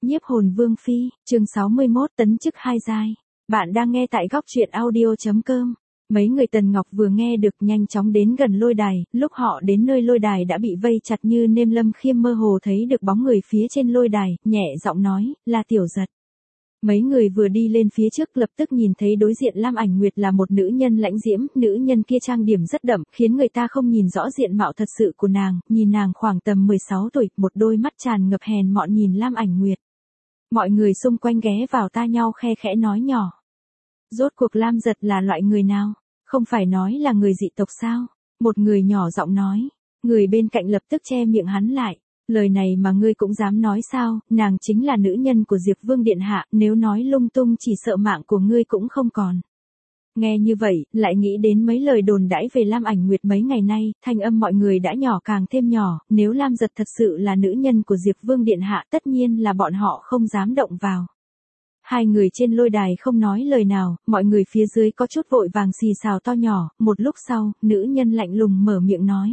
Nhiếp hồn vương phi, chương 61 tấn chức 2 giai. Bạn đang nghe tại góc truyện audio.com. Mấy người Tần Ngọc vừa nghe được nhanh chóng đến gần lôi đài, lúc họ đến nơi lôi đài đã bị vây chặt như nêm. Lâm Khiêm mơ hồ thấy được bóng người phía trên lôi đài, nhẹ giọng nói, là Tiểu Giật. Mấy người vừa đi lên phía trước lập tức nhìn thấy đối diện Lam Ảnh Nguyệt là một nữ nhân lãnh diễm, nữ nhân kia trang điểm rất đậm, khiến người ta không nhìn rõ diện mạo thật sự của nàng, nhìn nàng khoảng tầm 16 tuổi, một đôi mắt tràn ngập hèn mọn nhìn Lam Ảnh Nguyệt. Mọi người xung quanh ghé vào tai nhau khe khẽ nói nhỏ. Rốt cuộc Lam Giật là loại người nào? Không phải nói là người dị tộc sao? Một người nhỏ giọng nói. Người bên cạnh lập tức che miệng hắn lại. Lời này mà ngươi cũng dám nói sao? Nàng chính là nữ nhân của Diệp Vương Điện Hạ, nếu nói lung tung chỉ sợ mạng của ngươi cũng không còn. Nghe như vậy, lại nghĩ đến mấy lời đồn đãi về Lam Ảnh Nguyệt mấy ngày nay, thanh âm mọi người đã nhỏ càng thêm nhỏ, nếu Lam Giật thật sự là nữ nhân của Diệp Vương Điện Hạ tất nhiên là bọn họ không dám động vào. Hai người trên lôi đài không nói lời nào, mọi người phía dưới có chút vội vàng xì xào to nhỏ, một lúc sau, nữ nhân lạnh lùng mở miệng nói.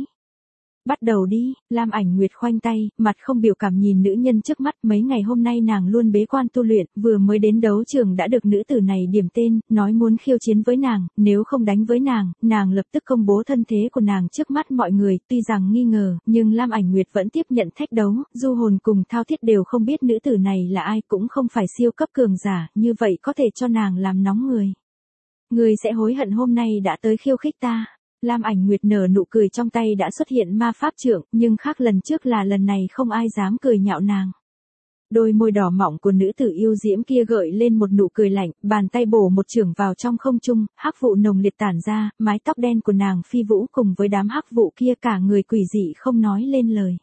Bắt đầu đi, Lam Ảnh Nguyệt khoanh tay, mặt không biểu cảm nhìn nữ nhân trước mắt, mấy ngày hôm nay nàng luôn bế quan tu luyện, vừa mới đến đấu trường đã được nữ tử này điểm tên, nói muốn khiêu chiến với nàng, nếu không đánh với nàng lập tức công bố thân thế của nàng trước mắt mọi người, tuy rằng nghi ngờ, nhưng Lam Ảnh Nguyệt vẫn tiếp nhận thách đấu, Du Hồn cùng Thao Thiết đều không biết nữ tử này là ai, cũng không phải siêu cấp cường giả, như vậy có thể cho nàng làm nóng người. Người sẽ hối hận hôm nay đã tới khiêu khích ta. Lam Ảnh Nguyệt nở nụ cười, trong tay đã xuất hiện ma pháp trượng, nhưng khác lần trước là lần này không ai dám cười nhạo nàng. Đôi môi đỏ mọng của nữ tử yêu diễm kia gợi lên một nụ cười lạnh, bàn tay bổ một chưởng vào trong không trung, hắc vụ nồng liệt tản ra, mái tóc đen của nàng phi vũ cùng với đám hắc vụ kia cả người quỷ dị không nói lên lời.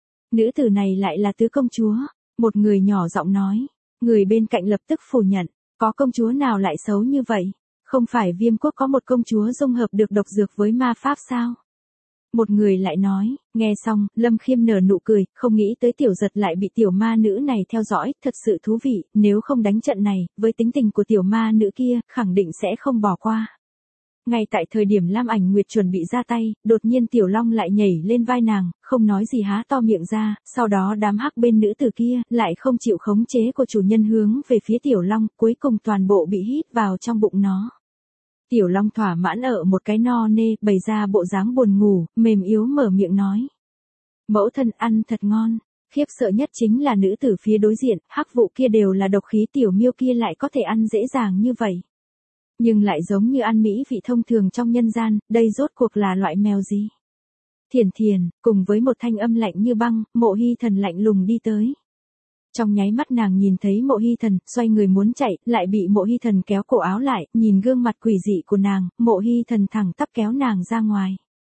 Nữ tử này lại là tứ công chúa, một người nhỏ giọng nói, người bên cạnh lập tức phủ nhận, có công chúa nào lại xấu như vậy? Không phải Viêm Quốc có một công chúa dung hợp được độc dược với ma pháp sao? Một người lại nói, nghe xong, Lâm Khiêm nở nụ cười, không nghĩ tới Tiểu Giật lại bị tiểu ma nữ này theo dõi, thật sự thú vị, nếu không đánh trận này, với tính tình của tiểu ma nữ kia, khẳng định sẽ không bỏ qua. Ngay tại thời điểm Lam Ảnh Nguyệt chuẩn bị ra tay, đột nhiên Tiểu Long lại nhảy lên vai nàng, không nói gì há to miệng ra, sau đó đám hắc bên nữ tử kia, lại không chịu khống chế của chủ nhân hướng về phía Tiểu Long, cuối cùng toàn bộ bị hít vào trong bụng nó. Tiểu Long thỏa mãn ở một cái no nê, bày ra bộ dáng buồn ngủ, mềm yếu mở miệng nói. Mẫu thân ăn thật ngon, khiếp sợ nhất chính là nữ tử phía đối diện, hắc vụ kia đều là độc khí, tiểu miêu kia lại có thể ăn dễ dàng như vậy. Nhưng lại giống như ăn mỹ vị thông thường trong nhân gian, đây rốt cuộc là loại mèo gì? Thiền Thiền, cùng với một thanh âm lạnh như băng, Mộ Hy Thần lạnh lùng đi tới. Trong nháy mắt nàng nhìn thấy Mộ Hy Thần, xoay người muốn chạy, lại bị Mộ Hy Thần kéo cổ áo lại, nhìn gương mặt quỷ dị của nàng, Mộ Hy Thần thẳng tắp kéo nàng ra ngoài.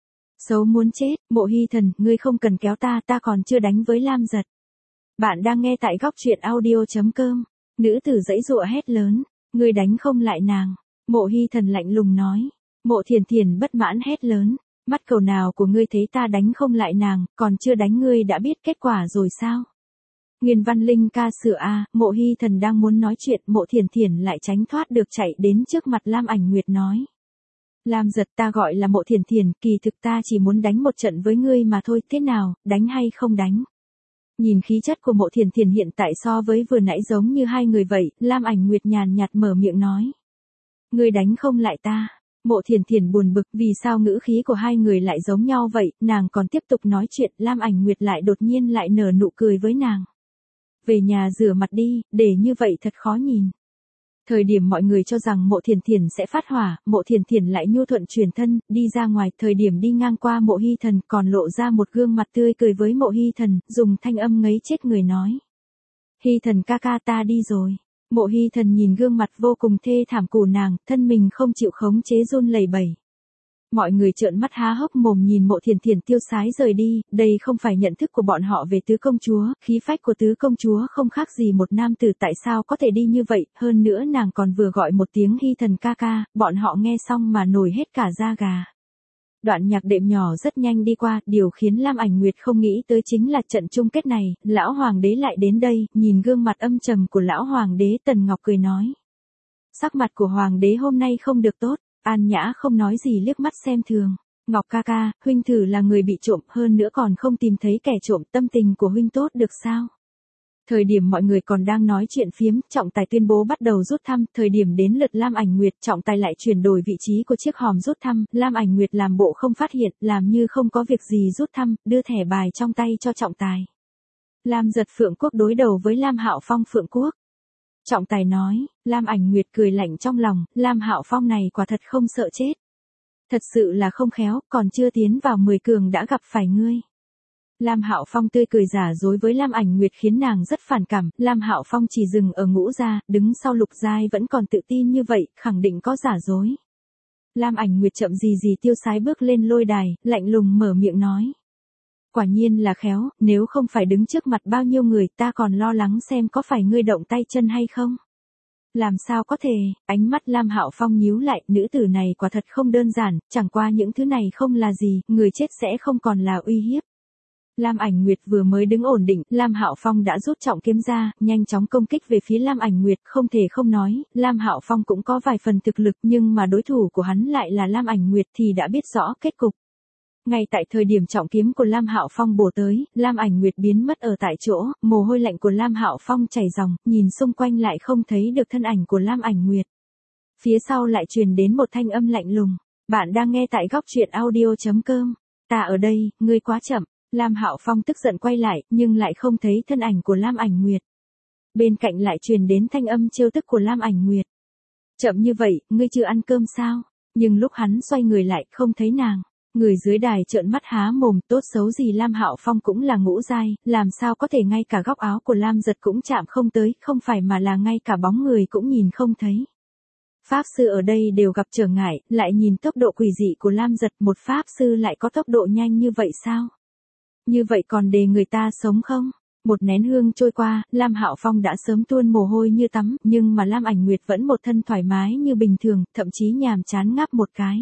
Xấu muốn chết, Mộ Hy Thần, ngươi không cần kéo ta, ta còn chưa đánh với Lam Giật. Bạn đang nghe tại góc truyện audio.com, nữ tử giãy giụa hét lớn, ngươi đánh không lại nàng. Mộ Hy Thần lạnh lùng nói. Mộ Thiền Thiền bất mãn hét lớn, mắt cầu nào của ngươi thấy ta đánh không lại nàng, còn chưa đánh ngươi đã biết kết quả rồi sao? Nguyên Văn Linh ca sửa a. Mộ Hy Thần đang muốn nói chuyện, Mộ Thiền Thiền lại tránh thoát được chạy đến trước mặt Lam Ảnh Nguyệt nói. Lam Giật, ta gọi là Mộ Thiền Thiền, kỳ thực ta chỉ muốn đánh một trận với ngươi mà thôi, thế nào, đánh hay không đánh? Nhìn khí chất của Mộ Thiền Thiền hiện tại so với vừa nãy giống như hai người vậy, Lam Ảnh Nguyệt nhàn nhạt mở miệng nói. Ngươi đánh không lại ta. Mộ Thiền Thiền buồn bực, vì sao ngữ khí của hai người lại giống nhau vậy, nàng còn tiếp tục nói chuyện, Lam Ảnh Nguyệt lại đột nhiên lại nở nụ cười với nàng. Về nhà rửa mặt đi, để như vậy thật khó nhìn. Thời điểm mọi người cho rằng Mộ Thiền Thiền sẽ phát hỏa, Mộ Thiền Thiền lại nhu thuận chuyển thân, đi ra ngoài, thời điểm đi ngang qua Mộ Hy Thần, còn lộ ra một gương mặt tươi cười với Mộ Hy Thần, dùng thanh âm ngấy chết người nói. Hy Thần ca ca, ta đi rồi. Mộ Hy Thần nhìn gương mặt vô cùng thê thảm của nàng, thân mình không chịu khống chế run lẩy bẩy. Mọi người trợn mắt há hốc mồm nhìn Mộ Thiền Thiền tiêu sái rời đi, đây không phải nhận thức của bọn họ về tứ công chúa, khí phách của tứ công chúa không khác gì một nam tử, tại sao có thể đi như vậy, hơn nữa nàng còn vừa gọi một tiếng Hy Thần ca ca, bọn họ nghe xong mà nổi hết cả da gà. Đoạn nhạc đệm nhỏ rất nhanh đi qua, điều khiến Lam Ảnh Nguyệt không nghĩ tới chính là trận chung kết này, lão hoàng đế lại đến đây, nhìn gương mặt âm trầm của lão hoàng đế, Tần Ngọc cười nói. Sắc mặt của hoàng đế hôm nay không được tốt. An Nhã không nói gì liếc mắt xem thường. Ngọc ca ca, huynh thử là người bị trộm, hơn nữa còn không tìm thấy kẻ trộm, tâm tình của huynh tốt được sao? Thời điểm mọi người còn đang nói chuyện phiếm, trọng tài tuyên bố bắt đầu rút thăm, thời điểm đến lượt Lam Ảnh Nguyệt, trọng tài lại chuyển đổi vị trí của chiếc hòm rút thăm, Lam Ảnh Nguyệt làm bộ không phát hiện, làm như không có việc gì rút thăm, đưa thẻ bài trong tay cho trọng tài. Lam Giật Phượng Quốc đối đầu với Lam Hạo Phong Phượng Quốc. Trọng tài nói, Lam Ảnh Nguyệt cười lạnh trong lòng, Lam Hạo Phong này quả thật không sợ chết. Thật sự là không khéo, còn chưa tiến vào 10 cường đã gặp phải ngươi. Lam Hạo Phong tươi cười giả dối với Lam Ảnh Nguyệt khiến nàng rất phản cảm, Lam Hạo Phong chỉ dừng ở ngũ gia, đứng sau Lục giai vẫn còn tự tin như vậy, khẳng định có giả dối. Lam Ảnh Nguyệt chậm gì tiêu sái bước lên lôi đài, lạnh lùng mở miệng nói. Quả nhiên là khéo, nếu không phải đứng trước mặt bao nhiêu người ta còn lo lắng xem có phải ngươi động tay chân hay không. Làm sao có thể, ánh mắt Lam Hạo Phong nhíu lại, nữ tử này quả thật không đơn giản, chẳng qua những thứ này không là gì, người chết sẽ không còn là uy hiếp. Lam Ảnh Nguyệt vừa mới đứng ổn định, Lam Hạo Phong đã rút trọng kiếm ra, nhanh chóng công kích về phía Lam Ảnh Nguyệt, không thể không nói, Lam Hạo Phong cũng có vài phần thực lực nhưng mà đối thủ của hắn lại là Lam Ảnh Nguyệt thì đã biết rõ kết cục. Ngay tại thời điểm trọng kiếm của Lam Hạo Phong bổ tới, Lam Ảnh Nguyệt biến mất ở tại chỗ, mồ hôi lạnh của Lam Hạo Phong chảy ròng, nhìn xung quanh lại không thấy được thân ảnh của Lam Ảnh Nguyệt. Phía sau lại truyền đến một thanh âm lạnh lùng, bạn đang nghe tại góc truyện audio.com, ta ở đây, ngươi quá chậm. Lam Hạo Phong tức giận quay lại, nhưng lại không thấy thân ảnh của Lam Ảnh Nguyệt. Bên cạnh lại truyền đến thanh âm trêu tức của Lam Ảnh Nguyệt. Chậm như vậy, ngươi chưa ăn cơm sao? Nhưng lúc hắn xoay người lại, không thấy nàng. Người dưới đài trợn mắt há mồm, tốt xấu gì Lam Hạo Phong cũng là ngũ giai, làm sao có thể ngay cả góc áo của Lam Giật cũng chạm không tới, không phải mà là ngay cả bóng người cũng nhìn không thấy. Pháp sư ở đây đều gặp trở ngại, lại nhìn tốc độ quỷ dị của Lam Giật, một pháp sư lại có tốc độ nhanh như vậy sao? Như vậy còn để người ta sống không? Một nén hương trôi qua, Lam Hạo Phong đã sớm tuôn mồ hôi như tắm, nhưng mà Lam Ảnh Nguyệt vẫn một thân thoải mái như bình thường, thậm chí nhàm chán ngáp một cái.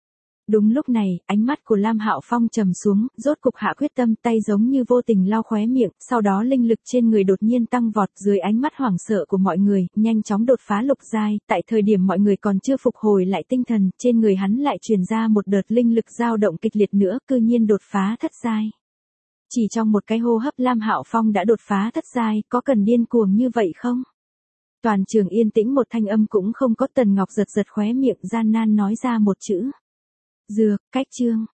Đúng lúc này, ánh mắt của Lam Hạo Phong trầm xuống, rốt cục hạ quyết tâm, tay giống như vô tình lau khóe miệng, sau đó linh lực trên người đột nhiên tăng vọt, dưới ánh mắt hoảng sợ của mọi người, nhanh chóng đột phá lục giai, tại thời điểm mọi người còn chưa phục hồi lại tinh thần, trên người hắn lại truyền ra một đợt linh lực dao động kịch liệt nữa, cư nhiên đột phá thất giai. Chỉ trong một cái hô hấp Lam Hạo Phong đã đột phá thất giai, có cần điên cuồng như vậy không? Toàn trường yên tĩnh, một thanh âm cũng không có. Tần Ngọc giật khóe miệng gian nan nói ra một chữ. Dược, cách chương.